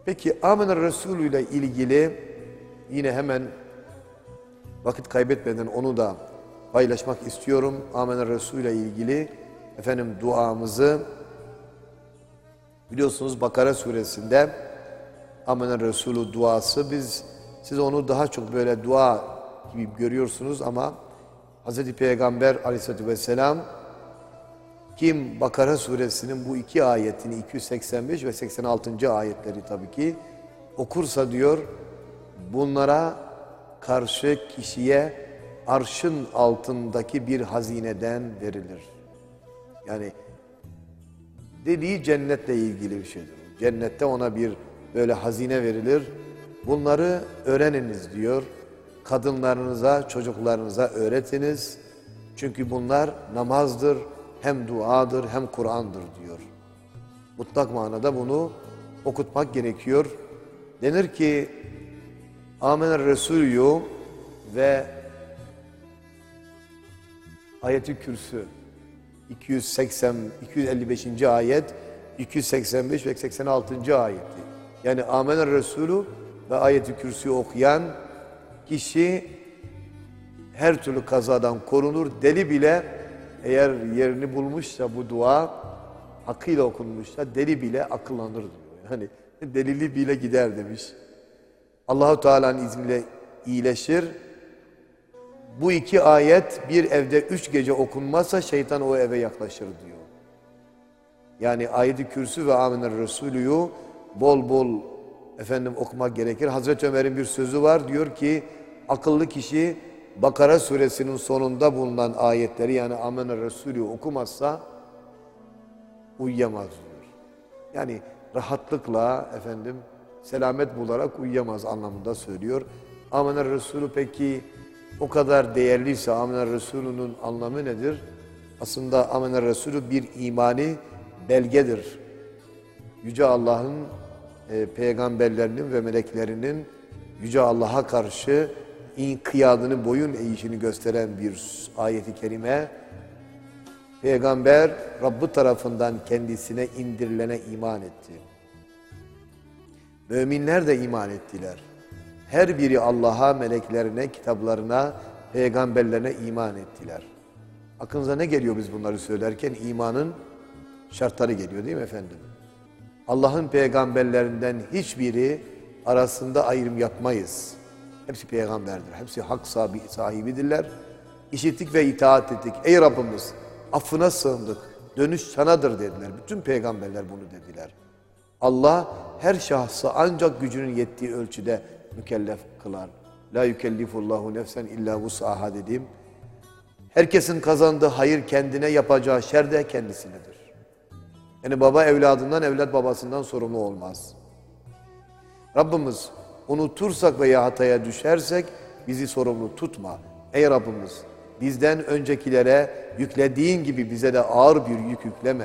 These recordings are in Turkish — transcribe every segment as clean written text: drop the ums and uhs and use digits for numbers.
Peki Amener Resulü ile ilgili yine hemen vakit kaybetmeden onu da paylaşmak istiyorum. Amener Resulü ile ilgili duamızı biliyorsunuz Bakara suresinde Amener Resulü duası, siz onu daha çok böyle dua gibi görüyorsunuz ama Hz. Peygamber aleyhissalatü vesselam kim Bakara suresinin bu iki ayetini 285 ve 86. ayetleri tabii ki okursa diyor, bunlara karşı kişiye arşın altındaki bir hazineden verilir. Yani dediği cennetle ilgili bir şeydir. Cennette ona bir böyle hazine verilir. Bunları öğreniniz diyor. Kadınlarınıza, çocuklarınıza öğretiniz. Çünkü bunlar namazdır, hem duadır, hem Kur'an'dır diyor. Mutlak manada bunu okutmak gerekiyor. Denir ki Amener Resulü ve Ayet-i Kürsü 255. ayet, 285 ve 86. ayeti. Yani Amener Resulü ve Ayet-i Kürsü'yü okuyan kişi her türlü kazadan korunur. Deli bile eğer yerini bulmuşsa, bu dua hakkıyla okunmuşsa deli bile akıllanır diyor. Yani delili bile gider demiş. Allahu Teala'nın izniyle iyileşir. Bu iki ayet bir evde 3 gece okunmazsa şeytan o eve yaklaşır diyor. Yani Ayet-i Kürsü ve Amener Resulü'yü bol bol okumak gerekir. Hazreti Ömer'in bir sözü var, diyor ki akıllı kişi Bakara suresinin sonunda bulunan ayetleri, yani Amener Resulü okumazsa uyuyamaz diyor. Yani rahatlıkla selamet bularak uyuyamaz anlamında söylüyor. Amener Resulü peki o kadar değerliyse Amener Resulü'nün anlamı nedir? Aslında Amener Resulü bir imani belgedir. Yüce Allah'ın peygamberlerinin ve meleklerinin Yüce Allah'a karşı inkiyadını, boyun eğişini gösteren bir ayeti kerime. Peygamber Rabbi tarafından kendisine indirilene iman etti. Müminler de iman ettiler. Her biri Allah'a, meleklerine, kitaplarına, peygamberlerine iman ettiler. Aklınıza ne geliyor biz bunları söylerken? İmanın şartları geliyor değil mi efendim? Allah'ın peygamberlerinden hiçbiri arasında ayrım yapmayız. Hepsi peygamberdir, hepsi hak sahibidirler. İşittik ve itaat ettik. Ey Rabbimiz, affına sığındık, dönüş sanadır dediler. Bütün peygamberler bunu dediler. Allah her şahsı ancak gücünün yettiği ölçüde mükellef kılar. La yükellifullahu nefsen illa vus'aha dedim. Herkesin kazandığı hayır kendine, yapacağı şer de kendisinedir. Yani baba evladından, evlat babasından sorumlu olmaz. Rabbimiz unutursak veya hataya düşersek bizi sorumlu tutma. Ey Rabbimiz, bizden öncekilere yüklediğin gibi bize de ağır bir yük yükleme.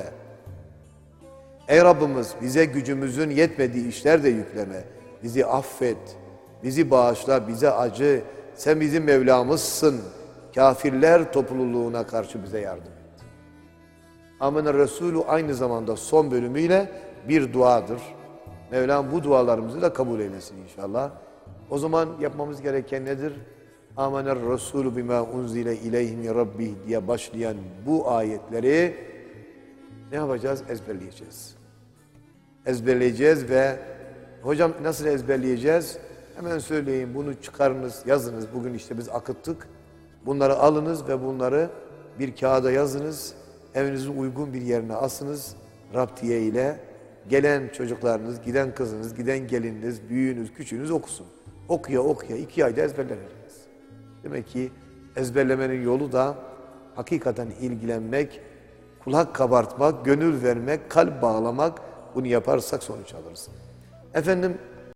Ey Rabbimiz, bize gücümüzün yetmediği işler de yükleme. Bizi affet, bizi bağışla, bize acı. Sen bizim Mevlamızsın. Kafirler topluluğuna karşı bize yardım et. Amener Resulü aynı zamanda son bölümüyle bir duadır. Mevlam bu dualarımızı da kabul eylesin inşallah. O zaman yapmamız gereken nedir? Amener Resulü bima unzile ileyhi min rabbih diye başlayan bu ayetleri ne yapacağız? Ezberleyeceğiz. Ezberleyeceğiz ve hocam nasıl ezberleyeceğiz? Hemen söyleyeyim, bunu çıkarınız, yazınız. Bugün işte biz akıttık. Bunları alınız ve bunları bir kağıda yazınız. Evinizin uygun bir yerine asınız. Raptiye ile gelen çocuklarınız, giden kızınız, giden gelininiz, büyüğünüz, küçüğünüz okusun. Okuya okuya 2 ayda ezberlersiniz. Demek ki ezberlemenin yolu da hakikaten ilgilenmek, kulak kabartmak, gönül vermek, kalp bağlamak. Bunu yaparsak sonuç alırız.